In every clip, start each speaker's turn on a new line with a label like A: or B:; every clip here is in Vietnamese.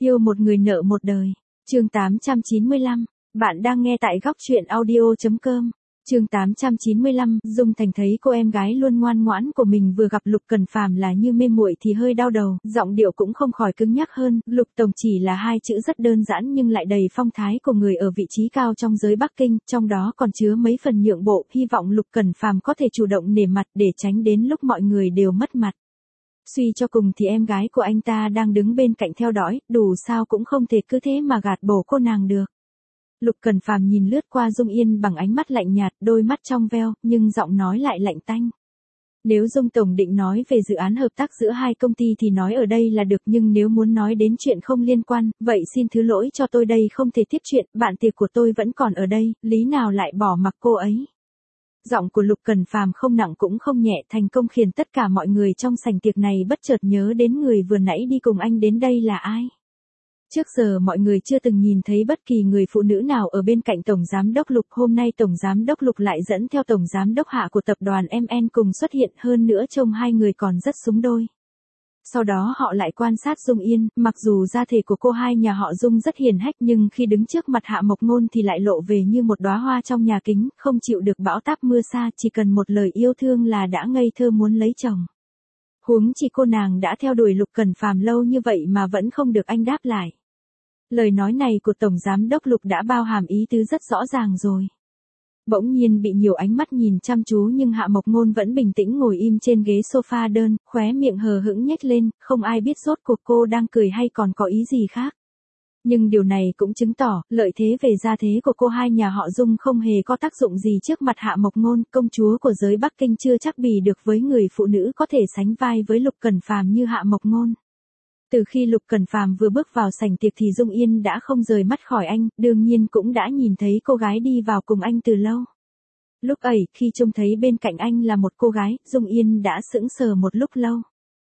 A: Yêu một người nợ một đời. Chương 895. Bạn đang nghe tại góc truyện audio.com. Chương 895, Dung Thành thấy cô em gái luôn ngoan ngoãn của mình vừa gặp Lục Cần Phàm là như mê muội thì hơi đau đầu, giọng điệu cũng không khỏi cứng nhắc hơn. Lục tổng chỉ là hai chữ rất đơn giản nhưng lại đầy phong thái của người ở vị trí cao trong giới Bắc Kinh, trong đó còn chứa mấy phần nhượng bộ, hy vọng Lục Cần Phàm có thể chủ động nể mặt để tránh đến lúc mọi người đều mất mặt. Suy cho cùng thì em gái của anh ta đang đứng bên cạnh theo dõi, đủ sao cũng không thể cứ thế mà gạt bỏ cô nàng được. Lục Cần Phàm nhìn lướt qua Dung Yên bằng ánh mắt lạnh nhạt, đôi mắt trong veo, nhưng giọng nói lại lạnh tanh. Nếu Dung Tổng định nói về dự án hợp tác giữa hai công ty thì nói ở đây là được, nhưng nếu muốn nói đến chuyện không liên quan, vậy xin thứ lỗi cho tôi đây không thể tiếp chuyện, bạn tiệc của tôi vẫn còn ở đây, lý nào lại bỏ mặc cô ấy. Giọng của Lục Cần Phàm không nặng cũng không nhẹ, thành công khiến tất cả mọi người trong sảnh tiệc này bất chợt nhớ đến người vừa nãy đi cùng anh đến đây là ai. Trước giờ mọi người chưa từng nhìn thấy bất kỳ người phụ nữ nào ở bên cạnh Tổng Giám đốc Lục, hôm nay Tổng Giám đốc Lục lại dẫn theo Tổng Giám đốc Hạ của tập đoàn MN cùng xuất hiện, hơn nữa trông hai người còn rất xứng đôi. Sau đó họ lại quan sát Dung Yên, mặc dù gia thể của cô hai nhà họ Dung rất hiền hách nhưng khi đứng trước mặt Hạ Mộc Ngôn thì lại lộ về như một đóa hoa trong nhà kính, không chịu được bão táp mưa sa, chỉ cần một lời yêu thương là đã ngây thơ muốn lấy chồng. Huống chi cô nàng đã theo đuổi Lục Cần Phàm lâu như vậy mà vẫn không được anh đáp lại. Lời nói này của Tổng Giám đốc Lục đã bao hàm ý tứ rất rõ ràng rồi. Bỗng nhiên bị nhiều ánh mắt nhìn chăm chú nhưng Hạ Mộc Ngôn vẫn bình tĩnh ngồi im trên ghế sofa đơn, khóe miệng hờ hững nhếch lên, không ai biết rốt cuộc cô đang cười hay còn có ý gì khác. Nhưng điều này cũng chứng tỏ, lợi thế về gia thế của cô hai nhà họ Dung không hề có tác dụng gì trước mặt Hạ Mộc Ngôn, công chúa của giới Bắc Kinh chưa chắc bì được với người phụ nữ có thể sánh vai với Lục Cần Phàm như Hạ Mộc Ngôn. Từ khi Lục Cần Phàm vừa bước vào sảnh tiệc thì Dung Yên đã không rời mắt khỏi anh, đương nhiên cũng đã nhìn thấy cô gái đi vào cùng anh từ lâu. Lúc ấy, khi trông thấy bên cạnh anh là một cô gái, Dung Yên đã sững sờ một lúc lâu.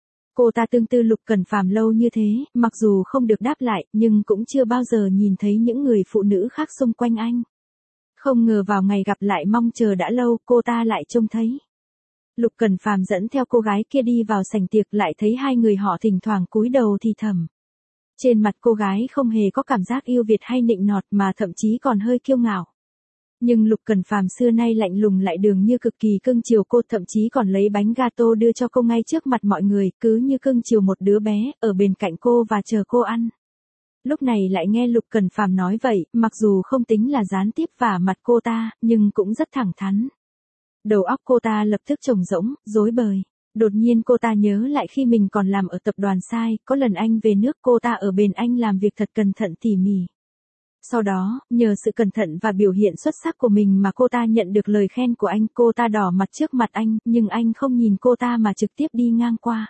A: Cô ta tương tư Lục Cần Phàm lâu như thế, mặc dù không được đáp lại, nhưng cũng chưa bao giờ nhìn thấy những người phụ nữ khác xung quanh anh. Không ngờ vào ngày gặp lại mong chờ đã lâu, cô ta lại trông thấy. Lục Cần Phàm dẫn theo cô gái kia đi vào sảnh tiệc, lại thấy hai người họ thỉnh thoảng cúi đầu thì thầm. Trên mặt cô gái không hề có cảm giác yêu Việt hay nịnh nọt mà thậm chí còn hơi kiêu ngạo. Nhưng Lục Cần Phàm xưa nay lạnh lùng lại dường như cực kỳ cưng chiều cô, thậm chí còn lấy bánh gato đưa cho cô ngay trước mặt mọi người, cứ như cưng chiều một đứa bé, ở bên cạnh cô và chờ cô ăn. Lúc này lại nghe Lục Cần Phàm nói vậy, mặc dù không tính là gián tiếp vả mặt cô ta, nhưng cũng rất thẳng thắn. Đầu óc cô ta lập tức trống rỗng, rối bời. Đột nhiên cô ta nhớ lại khi mình còn làm ở tập đoàn Sai, có lần anh về nước cô ta ở bên anh làm việc thật cẩn thận tỉ mỉ. Sau đó, nhờ sự cẩn thận và biểu hiện xuất sắc của mình mà cô ta nhận được lời khen của anh, cô ta đỏ mặt trước mặt anh, nhưng anh không nhìn cô ta mà trực tiếp đi ngang qua.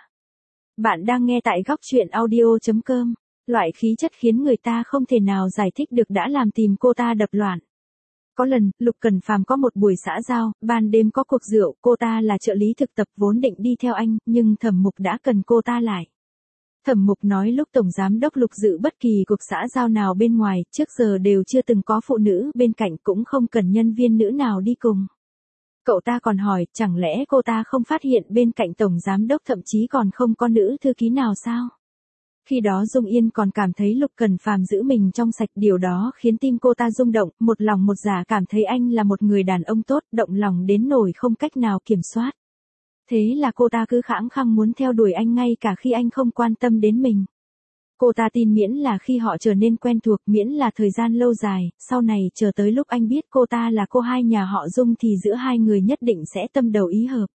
A: Bạn đang nghe tại góc truyện audio.com, loại khí chất khiến người ta không thể nào giải thích được đã làm tim cô ta đập loạn. Có lần, Lục Cần Phàm có một buổi xã giao, ban đêm có cuộc rượu, cô ta là trợ lý thực tập vốn định đi theo anh, nhưng Thẩm Mục đã cần cô ta lại. Thẩm Mục nói lúc Tổng Giám đốc Lục dự bất kỳ cuộc xã giao nào bên ngoài, trước giờ đều chưa từng có phụ nữ bên cạnh, cũng không cần nhân viên nữ nào đi cùng. Cậu ta còn hỏi, chẳng lẽ cô ta không phát hiện bên cạnh Tổng Giám đốc thậm chí còn không có nữ thư ký nào sao? Khi đó Dung Yên còn cảm thấy Lục Cần Phàm giữ mình trong sạch, điều đó khiến tim cô ta rung động, một lòng một dạ cảm thấy anh là một người đàn ông tốt, động lòng đến nỗi không cách nào kiểm soát. Thế là cô ta cứ khăng khăng muốn theo đuổi anh ngay cả khi anh không quan tâm đến mình. Cô ta tin miễn là khi họ trở nên quen thuộc, miễn là thời gian lâu dài, sau này chờ tới lúc anh biết cô ta là cô hai nhà họ Dung thì giữa hai người nhất định sẽ tâm đầu ý hợp.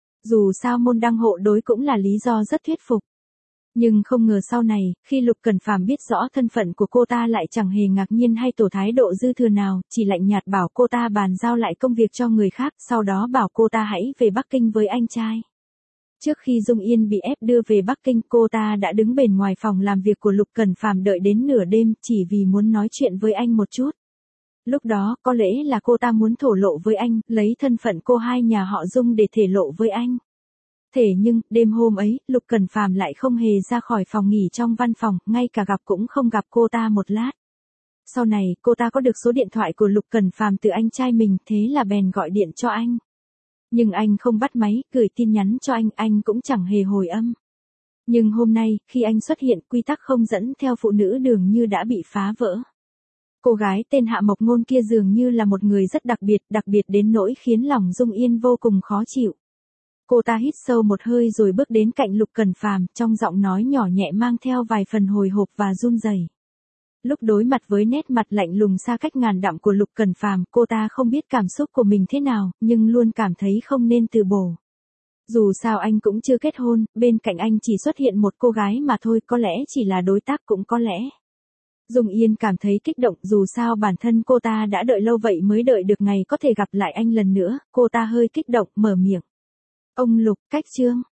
A: Dù sao môn đăng hộ đối cũng là lý do rất thuyết phục. Nhưng không ngờ sau này, khi Lục Cần Phàm biết rõ thân phận của cô ta lại chẳng hề ngạc nhiên hay tỏ thái độ dư thừa nào, chỉ lạnh nhạt bảo cô ta bàn giao lại công việc cho người khác, sau đó bảo cô ta hãy về Bắc Kinh với anh trai. Trước khi Dung Yên bị ép đưa về Bắc Kinh, cô ta đã đứng bên ngoài phòng làm việc của Lục Cần Phàm đợi đến nửa đêm, chỉ vì muốn nói chuyện với anh một chút. Lúc đó, có lẽ là cô ta muốn thổ lộ với anh, lấy thân phận cô hai nhà họ Dung để thể lộ với anh. Thế nhưng, đêm hôm ấy, Lục Cần Phàm lại không hề ra khỏi phòng nghỉ trong văn phòng, ngay cả gặp cũng không gặp cô ta một lát. Sau này, cô ta có được số điện thoại của Lục Cần Phàm từ anh trai mình, thế là bèn gọi điện cho anh. Nhưng anh không bắt máy, gửi tin nhắn cho anh cũng chẳng hề hồi âm. Nhưng hôm nay, khi anh xuất hiện, quy tắc không dẫn theo phụ nữ dường như đã bị phá vỡ. Cô gái tên Hạ Mộc Ngôn kia dường như là một người rất đặc biệt đến nỗi khiến lòng Dung Yên vô cùng khó chịu. Cô ta hít sâu một hơi rồi bước đến cạnh Lục Cẩn Phàm, trong giọng nói nhỏ nhẹ mang theo vài phần hồi hộp và run rẩy. Lúc đối mặt với nét mặt lạnh lùng xa cách ngàn dặm của Lục Cẩn Phàm, cô ta không biết cảm xúc của mình thế nào, nhưng luôn cảm thấy không nên từ bỏ. Dù sao anh cũng chưa kết hôn, bên cạnh anh chỉ xuất hiện một cô gái mà thôi, có lẽ chỉ là đối tác cũng có lẽ. Dung Yên cảm thấy kích động, dù sao bản thân cô ta đã đợi lâu vậy mới đợi được ngày có thể gặp lại anh lần nữa, cô ta hơi kích động, mở miệng. Ông Lục, cách Trương,